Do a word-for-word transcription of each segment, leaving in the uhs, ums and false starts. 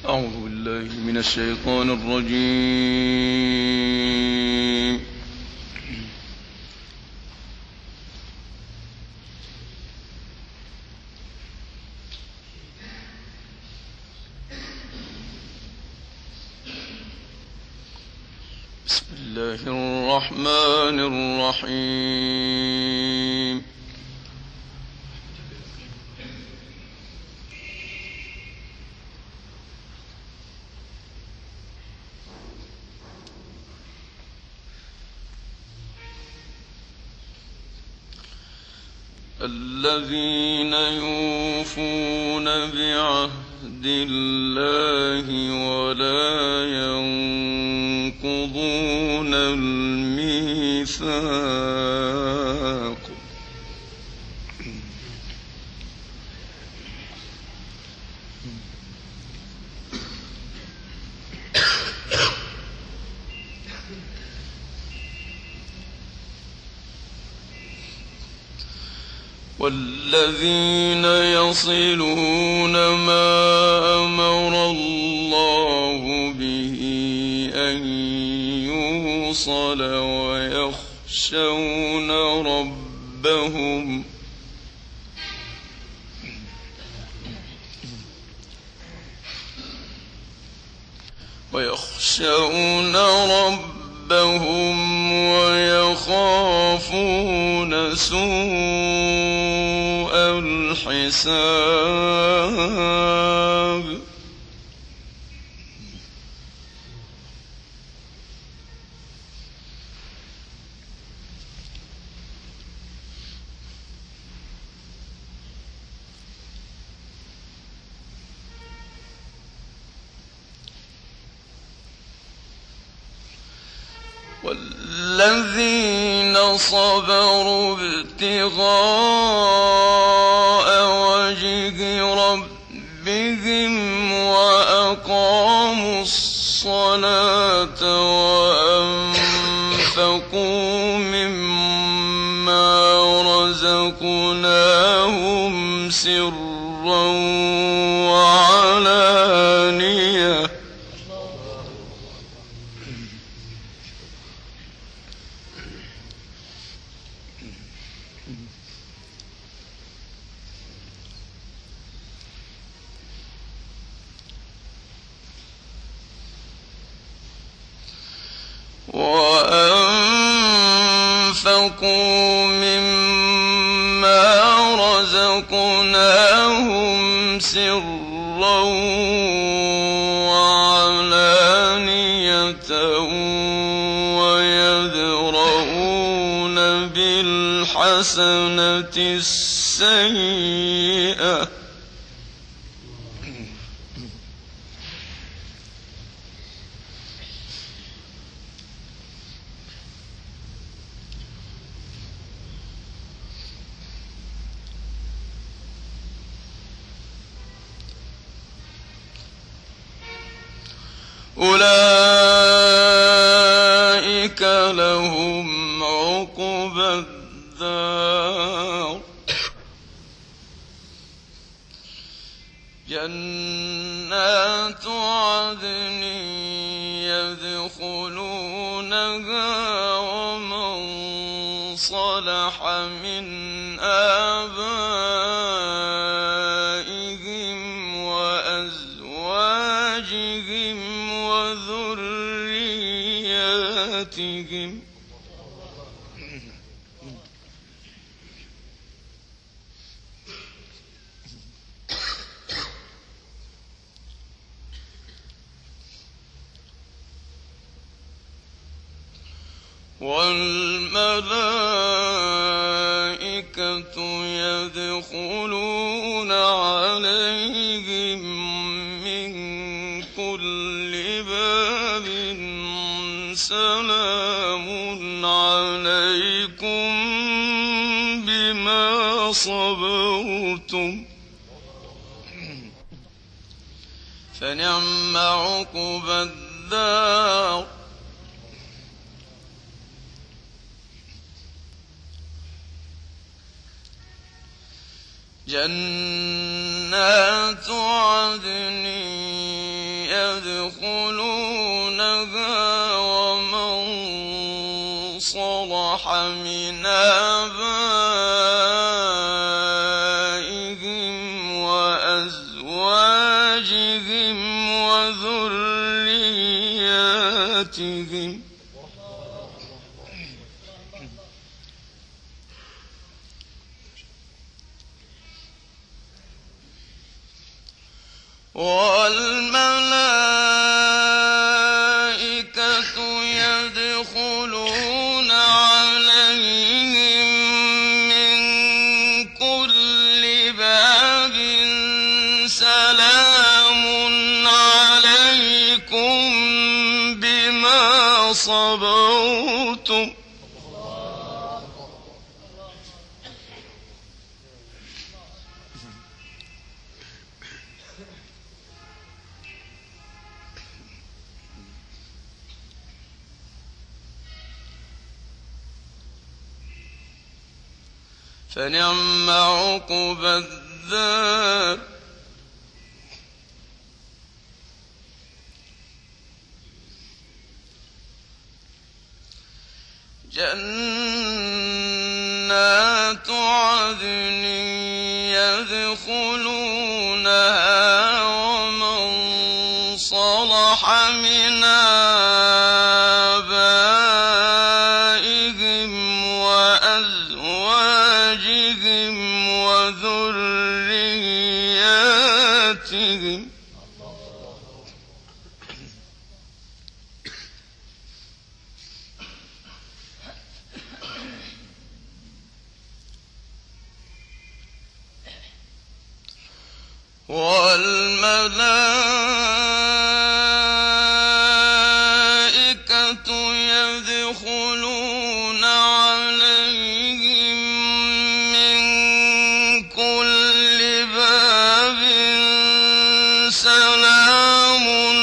أعوذ بالله من الشيطان الرجيم. بسم الله الرحمن الرحيم. الذين يوفون بعهد الله ولا ينقضون الميثاق والذين يصلون ما أمر الله به أن يوصل ويخشون ربهم ويخشون ربهم ويخافون سوء الحساب. والذين صبروا ابتغاء وجه ربهم وأقاموا الصلاة وأنفقوا مما رزقناهم سرا وعلانية وأنفقوا مما رزقناهم سرا وعلانية ويدرؤون بالحسنة السيئة أولئك لهم عقبى الدار جنات عدن يدخلونها ومن صلح من آبائهم وأزواجهم وذرياتهم والملائكة يدخلون عليهم من كل باب سلام عليكم بما صبرتم فنعم عقبى الدار جنات عدن يدخلونها ومن صلح من آبائهم وأزواجهم وذرياتهم والملائكة يدخلون عليهم من كل باب سلام عليكم بما صبرتم فنعم عقبى الدار جنات عدن يدخلونها ومن صلح من آبائهم وأزواجهم وذرياتهم والملائكة يدخلون عليهم من كل باب سلام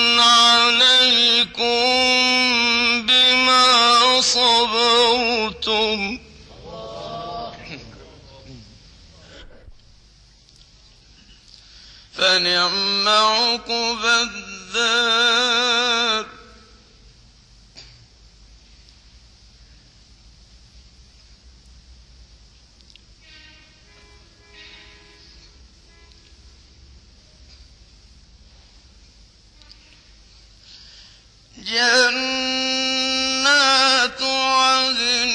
عليكم بما صبرتم فنعم عقبى الدار جنات عدن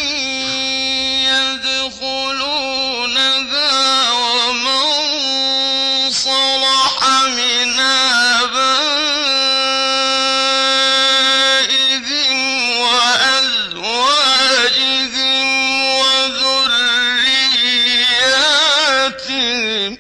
يدخلونها ومن صلح من آبائهم وأزواجهم وذرياتهم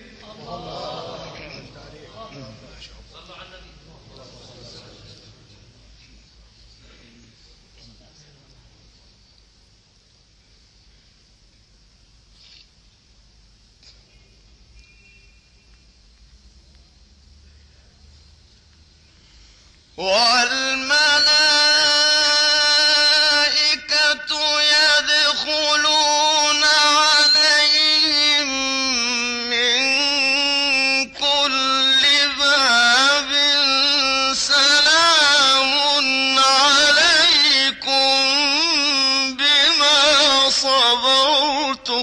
والملائكة يدخلون عليهم من كل باب سلام عليكم بما صبرتم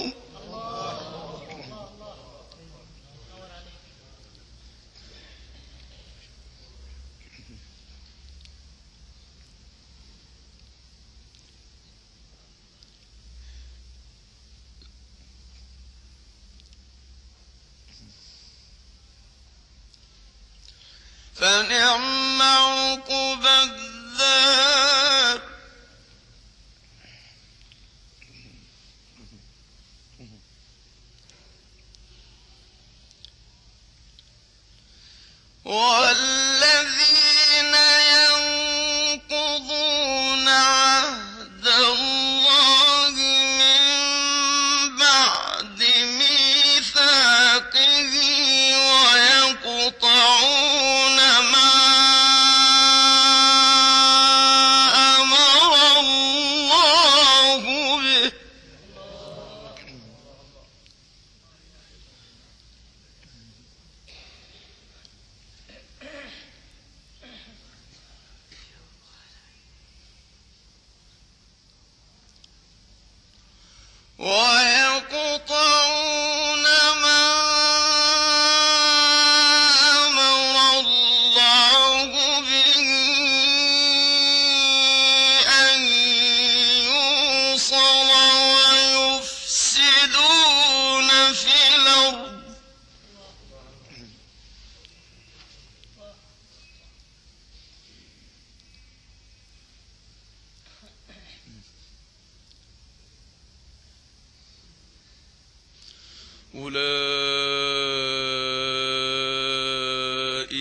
فنعم عقبى الدار والذين ينقضون عهد الله من بعد ميثاقه ويقطعون ما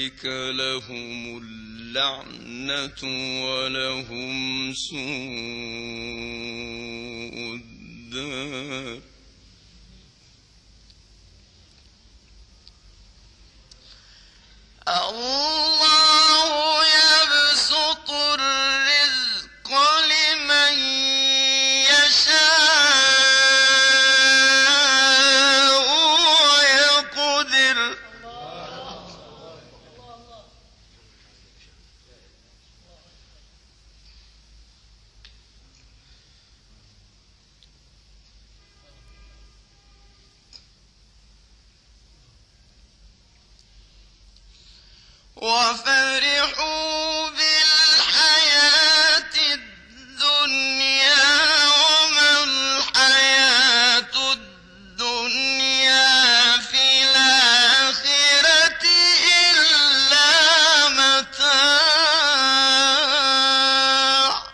أولئك لهم اللعنة ولهم سوء الدار. الله يبسط الرزق لمن يشاء ويقدر. وفرحوا بالحياة الدنيا وما الحياة الدنيا في الآخرة إلا متاع.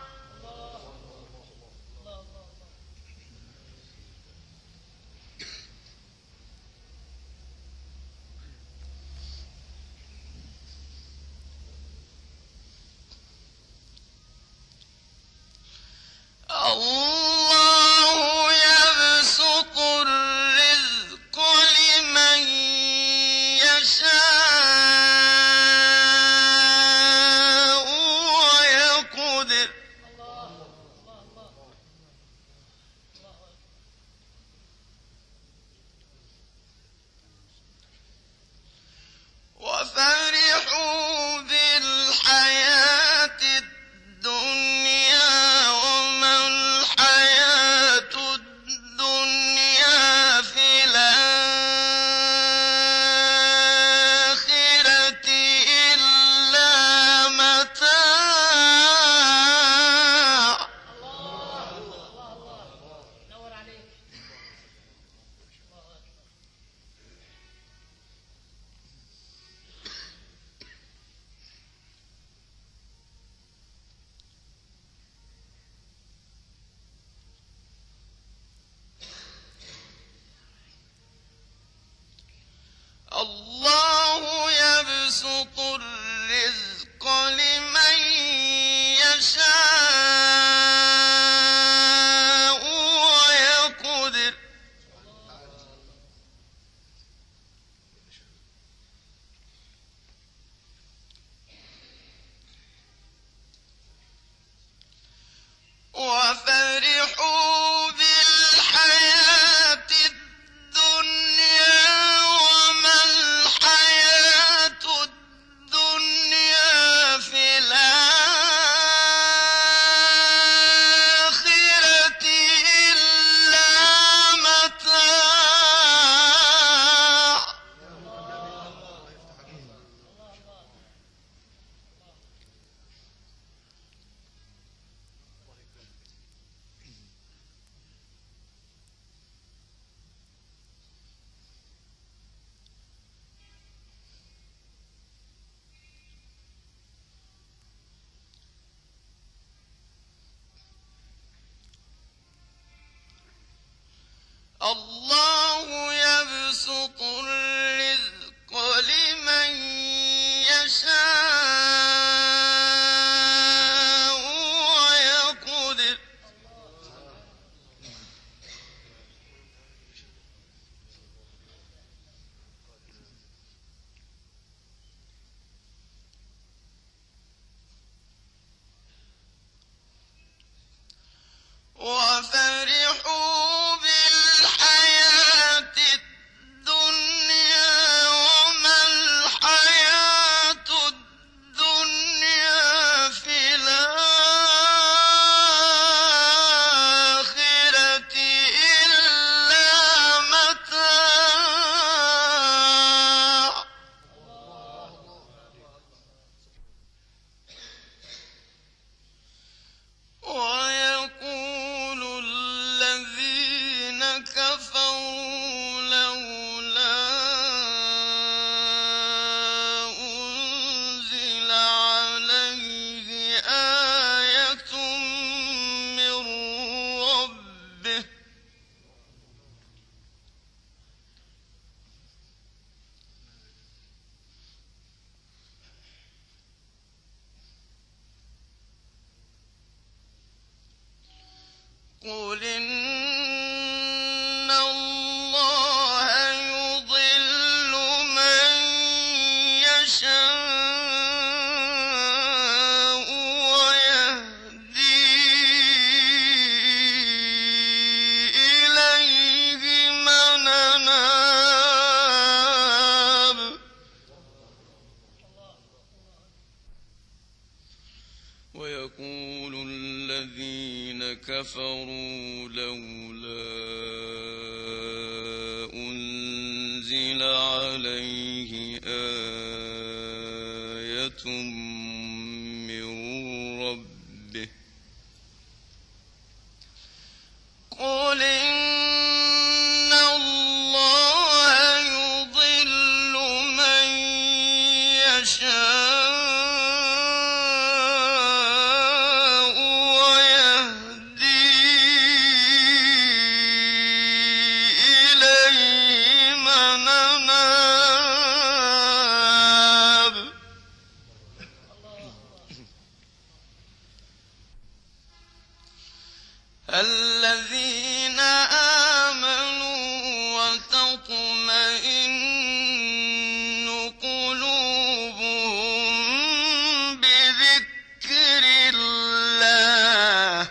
الله يبسط الرزق لمن يشاء ويقدر. وفرحوا بالحياة الدنيا وما الحياة الدنيا في الآخرة إلا متاع. الله يبسط الرزق لمن يشاء ويقدر. وفرحوا بالحياة الدنيا وما الحياة الدنيا في الآخرة إلا متاع. الله يبسط الرزق لمن يشاء ويقدر. وفرحوا بالحياة قل إن الله يضل من يشاء ويهدي إليه من أناب ويقول الذين كفروا لولا أنزل عليه آية من ربه قل إن الله يضل من يشاء الذين آمنوا وتطمئن قلوبهم بذكر الله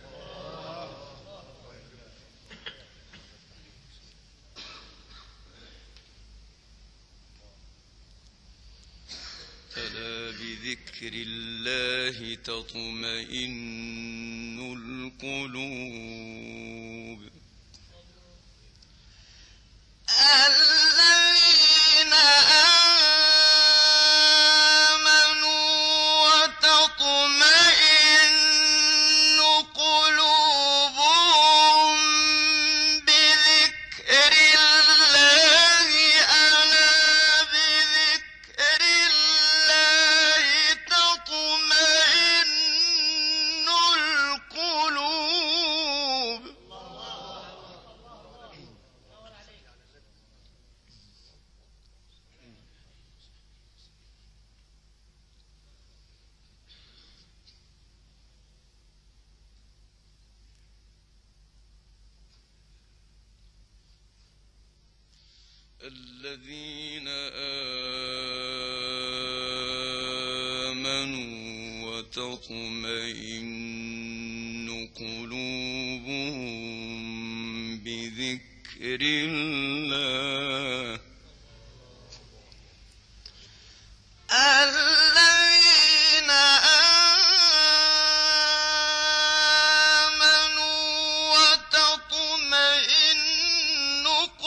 ألا بذكر الله تطمئن القلوب الذين آمنوا وتطمئن قلوبهم بذكر الله ألا بذكر الله تطمئن القلوب الذين آمنوا وتطمئن قلوبهم بذكر الله الذين آمنوا وتطمئن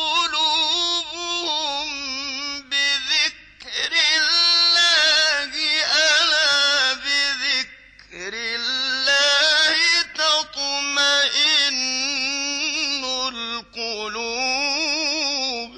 قلوبهم بذكر الله ألا بذكر الله تطمئن القلوب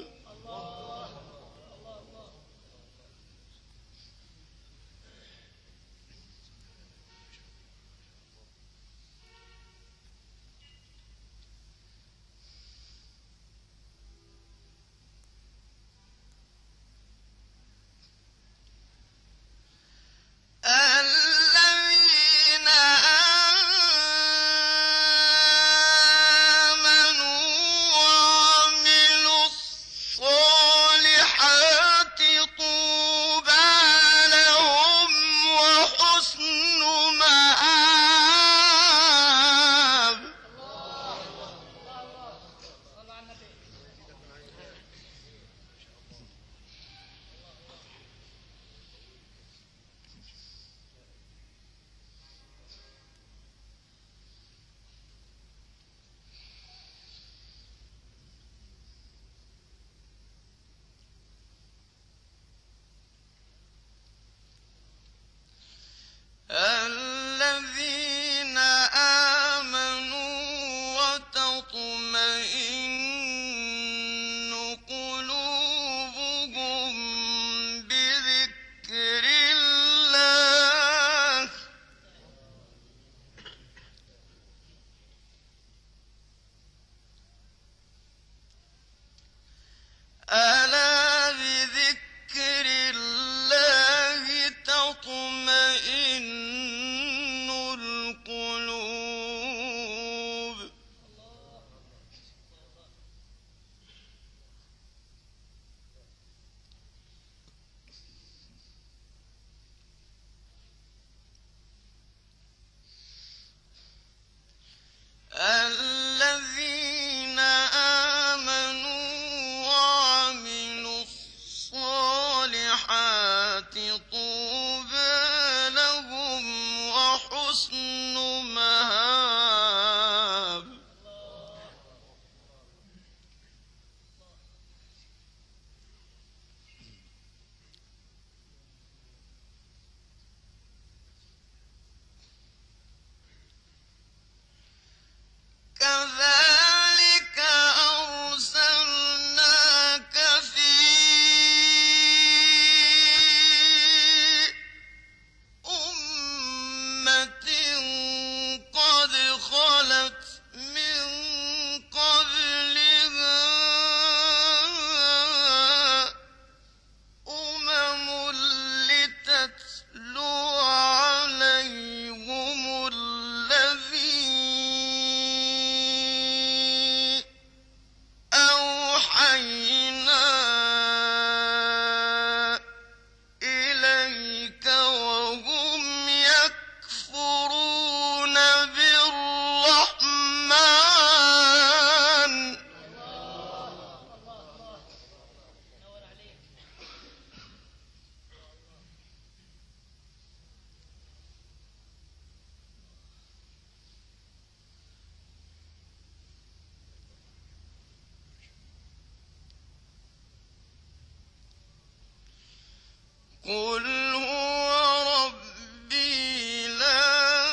قل هو ربي لا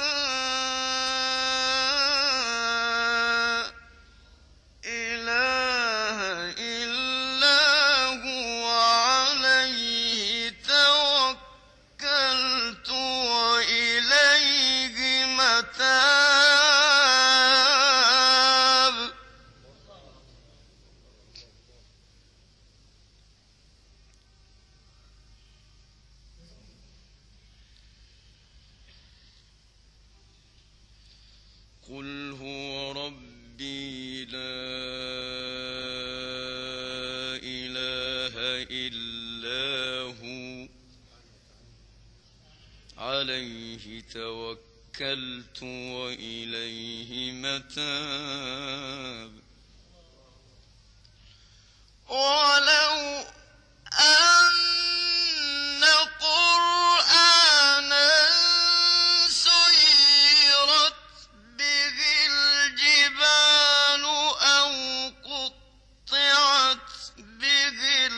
إله إلا هو عليه توكلت وإليه متاب قل هو ربي لا إله إلا هو عليه توكلت وإليه متاب ولو أن قرآنا سيرت به الجبال أو قطعت به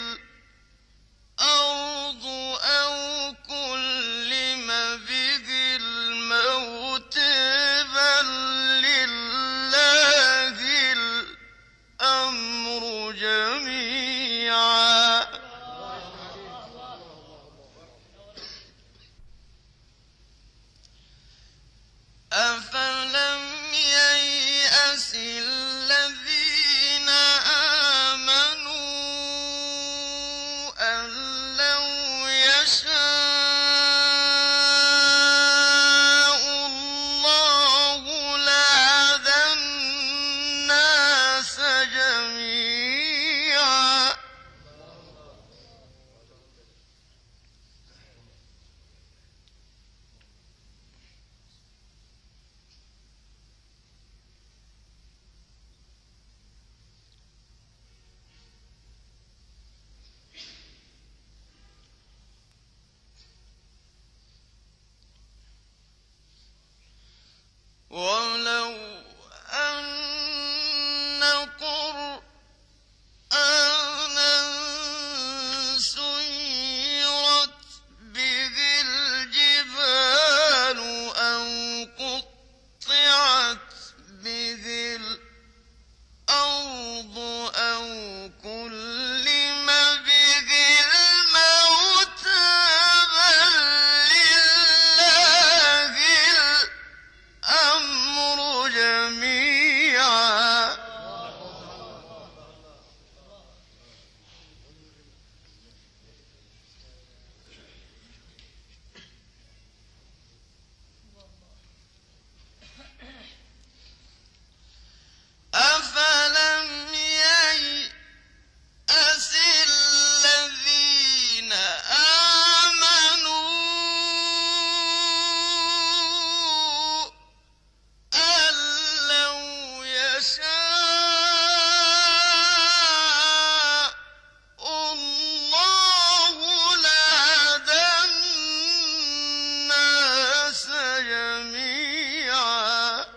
الأرض أو كلم به الموت بل لله الأمر جميعا أفلم ييأس الذين آمنوا أن لو يشاء الله لهدى الناس جميعا ولو أن قرآنا سيرت به الجبال أو قطعت به الأرض أو كلم به الموت بل لله الأمر جميعا أفلم ييأس الذين آمنوا أن لو يشاء الله لهدى الناس جميعا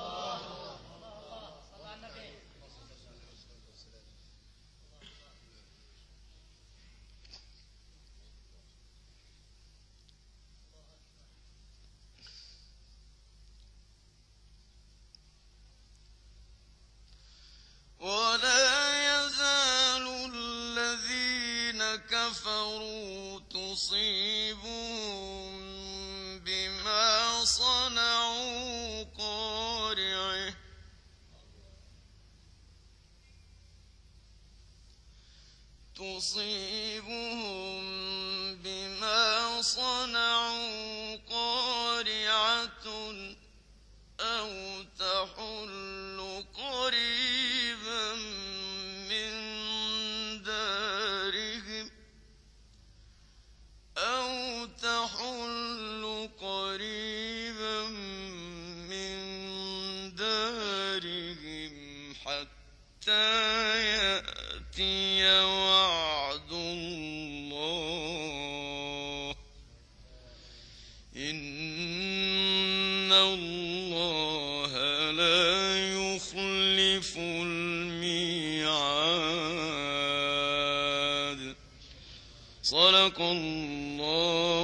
ولا يزال الذين كفروا تصيبهم بما صنعوا قارعة تصيبهم بما صنعوا قارعة أو تحل قريبا من دارهم أو تحل قريبا من دارهم حتى يأتي وعد الله إن الله لا يخلف الميعاد صدق الله